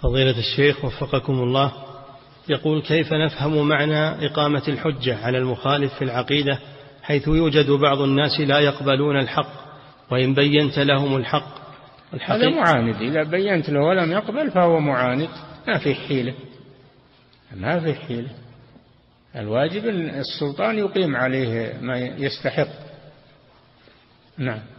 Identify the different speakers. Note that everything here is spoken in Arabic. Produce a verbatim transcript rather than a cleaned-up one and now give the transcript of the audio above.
Speaker 1: فضيلة الشيخ وفقكم الله، يقول: كيف نفهم معنى إقامة الحجة على المخالف في العقيدة، حيث يوجد بعض الناس لا يقبلون الحق وإن بينت لهم الحق؟
Speaker 2: هذا معاند، إذا بينت له ولم يقبل فهو معاند، ما في حيلة، ما في حيلة. الواجب السلطان يقيم عليه ما يستحق. نعم.